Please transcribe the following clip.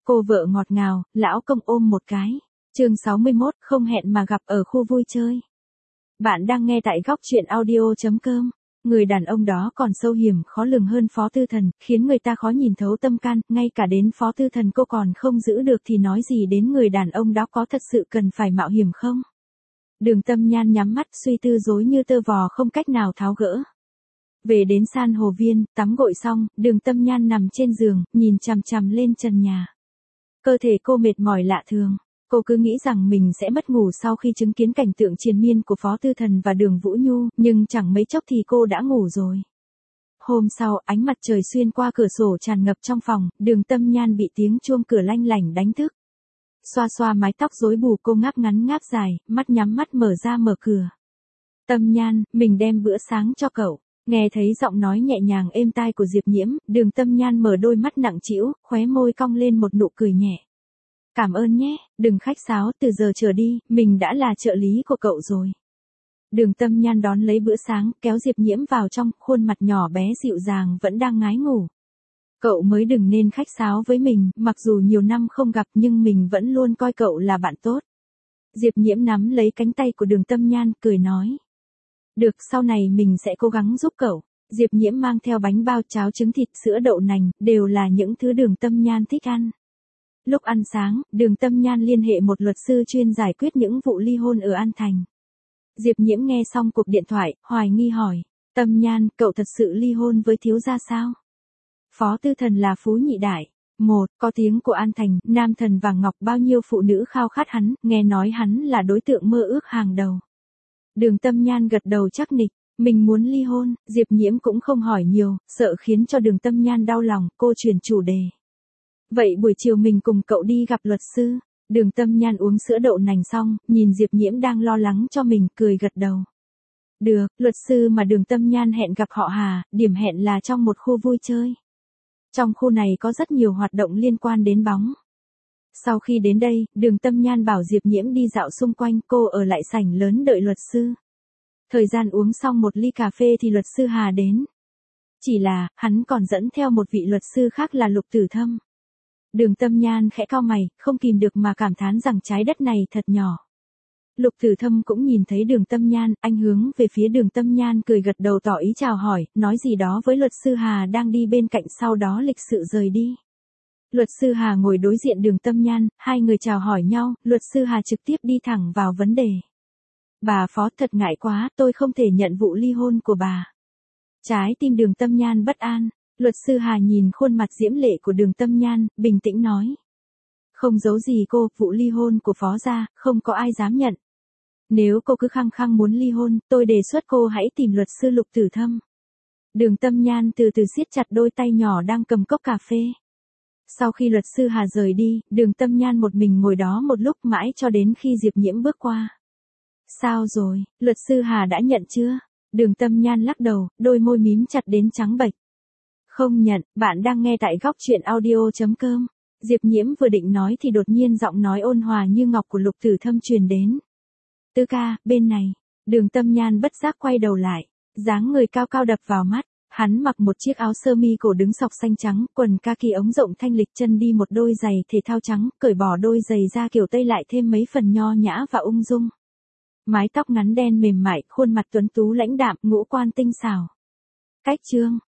Cô vợ ngọt ngào, lão công ôm một cái. Chương 61, không hẹn mà gặp ở khu vui chơi. Bạn đang nghe tại góc chuyện audio.com. Người đàn ông đó còn sâu hiểm khó lường hơn Phó Tư Thần, khiến người ta khó nhìn thấu tâm can, ngay cả đến Phó Tư Thần cô còn không giữ được thì nói gì đến người đàn ông đó có thật sự cần phải mạo hiểm không? Đường Tâm Nhan nhắm mắt suy tư rối như tơ vò không cách nào tháo gỡ. Về đến san hồ viên, tắm gội xong, Đường Tâm Nhan nằm trên giường, nhìn chằm chằm lên trần nhà. Cơ thể cô mệt mỏi lạ thường. Cô cứ nghĩ rằng mình sẽ mất ngủ sau khi chứng kiến cảnh tượng triền miên của Phó Tư Thần và Đường Vũ Nhu, nhưng chẳng mấy chốc thì cô đã ngủ rồi. Hôm sau, ánh mặt trời xuyên qua cửa sổ tràn ngập trong phòng, Đường Tâm Nhan bị tiếng chuông cửa lanh lảnh đánh thức. Xoa xoa mái tóc rối bù cô ngáp ngắn ngáp dài, mắt nhắm mắt mở ra mở cửa. Tâm Nhan, mình đem bữa sáng cho cậu. Nghe thấy giọng nói nhẹ nhàng êm tai của Diệp Nhiễm, Đường Tâm Nhan mở đôi mắt nặng trĩu, khóe môi cong lên một nụ cười nhẹ. Cảm ơn nhé, đừng khách sáo, từ giờ trở đi, mình đã là trợ lý của cậu rồi. Đường Tâm Nhan đón lấy bữa sáng, kéo Diệp Nhiễm vào trong, khuôn mặt nhỏ bé dịu dàng vẫn đang ngái ngủ. Cậu mới đừng nên khách sáo với mình, mặc dù nhiều năm không gặp nhưng mình vẫn luôn coi cậu là bạn tốt. Diệp Nhiễm nắm lấy cánh tay của Đường Tâm Nhan, cười nói. Được, sau này mình sẽ cố gắng giúp cậu. Diệp Nhiễm mang theo bánh bao, cháo trứng thịt, sữa đậu nành, đều là những thứ Đường Tâm Nhan thích ăn. Lúc ăn sáng, Đường Tâm Nhan liên hệ một luật sư chuyên giải quyết những vụ ly hôn ở An Thành. Diệp Nhiễm nghe xong cuộc điện thoại, hoài nghi hỏi. Tâm Nhan, cậu thật sự ly hôn với thiếu gia sao? Phó Tư Thần là phú nhị đại. Có tiếng của An Thành, Nam Thần Vàng Ngọc, bao nhiêu phụ nữ khao khát hắn, nghe nói hắn là đối tượng mơ ước hàng đầu. Đường Tâm Nhan gật đầu chắc nịch, mình muốn ly hôn. Diệp Nhiễm cũng không hỏi nhiều, sợ khiến cho Đường Tâm Nhan đau lòng, cô chuyển chủ đề. Vậy buổi chiều mình cùng cậu đi gặp luật sư. Đường Tâm Nhan uống sữa đậu nành xong, nhìn Diệp Nhiễm đang lo lắng cho mình, cười gật đầu. Được, luật sư mà Đường Tâm Nhan hẹn gặp họ Hà, điểm hẹn là trong một khu vui chơi. Trong khu này có rất nhiều hoạt động liên quan đến bóng. Sau khi đến đây, Đường Tâm Nhan bảo Diệp Nhiễm đi dạo xung quanh, cô ở lại sảnh lớn đợi luật sư. Thời gian uống xong một ly cà phê thì luật sư Hà đến. Chỉ là, hắn còn dẫn theo một vị luật sư khác là Lục Tử Thâm. Đường Tâm Nhan khẽ cau mày, không kìm được mà cảm thán rằng trái đất này thật nhỏ. Lục Tử Thâm cũng nhìn thấy Đường Tâm Nhan, anh hướng về phía Đường Tâm Nhan cười gật đầu tỏ ý chào hỏi, nói gì đó với luật sư Hà đang đi bên cạnh, sau đó lịch sự rời đi. Luật sư Hà ngồi đối diện Đường Tâm Nhan, hai người chào hỏi nhau, luật sư Hà trực tiếp đi thẳng vào vấn đề. Bà Phó, thật ngại quá, tôi không thể nhận vụ ly hôn của bà. Trái tim Đường Tâm Nhan bất an. Luật sư Hà nhìn khuôn mặt diễm lệ của Đường Tâm Nhan, bình tĩnh nói. Không giấu gì cô, vụ ly hôn của Phó gia, không có ai dám nhận. Nếu cô cứ khăng khăng muốn ly hôn, tôi đề xuất cô hãy tìm luật sư Lục Tử Thâm. Đường Tâm Nhan từ từ siết chặt đôi tay nhỏ đang cầm cốc cà phê. Sau khi luật sư Hà rời đi, Đường Tâm Nhan một mình ngồi đó một lúc mãi cho đến khi Diệp Nhiễm bước qua. Sao rồi, luật sư Hà đã nhận chưa? Đường Tâm Nhan lắc đầu, đôi môi mím chặt đến trắng bệch. Không nhận, bạn đang nghe tại góc chuyện audio.com. Diệp Nhiễm vừa định nói thì đột nhiên giọng nói ôn hòa như ngọc của Lục Tử Thâm truyền đến. Tư ca, bên này. Đường Tâm Nhan bất giác quay đầu lại. Dáng người cao cao đập vào mắt. Hắn mặc một chiếc áo sơ mi cổ đứng sọc xanh trắng, quần kaki ống rộng thanh lịch, chân đi một đôi giày thể thao trắng, cởi bỏ đôi giày da kiểu Tây lại thêm mấy phần nho nhã và ung dung. Mái tóc ngắn đen mềm mại, khuôn mặt tuấn tú lãnh đạm, ngũ quan tinh xảo. Cách chương.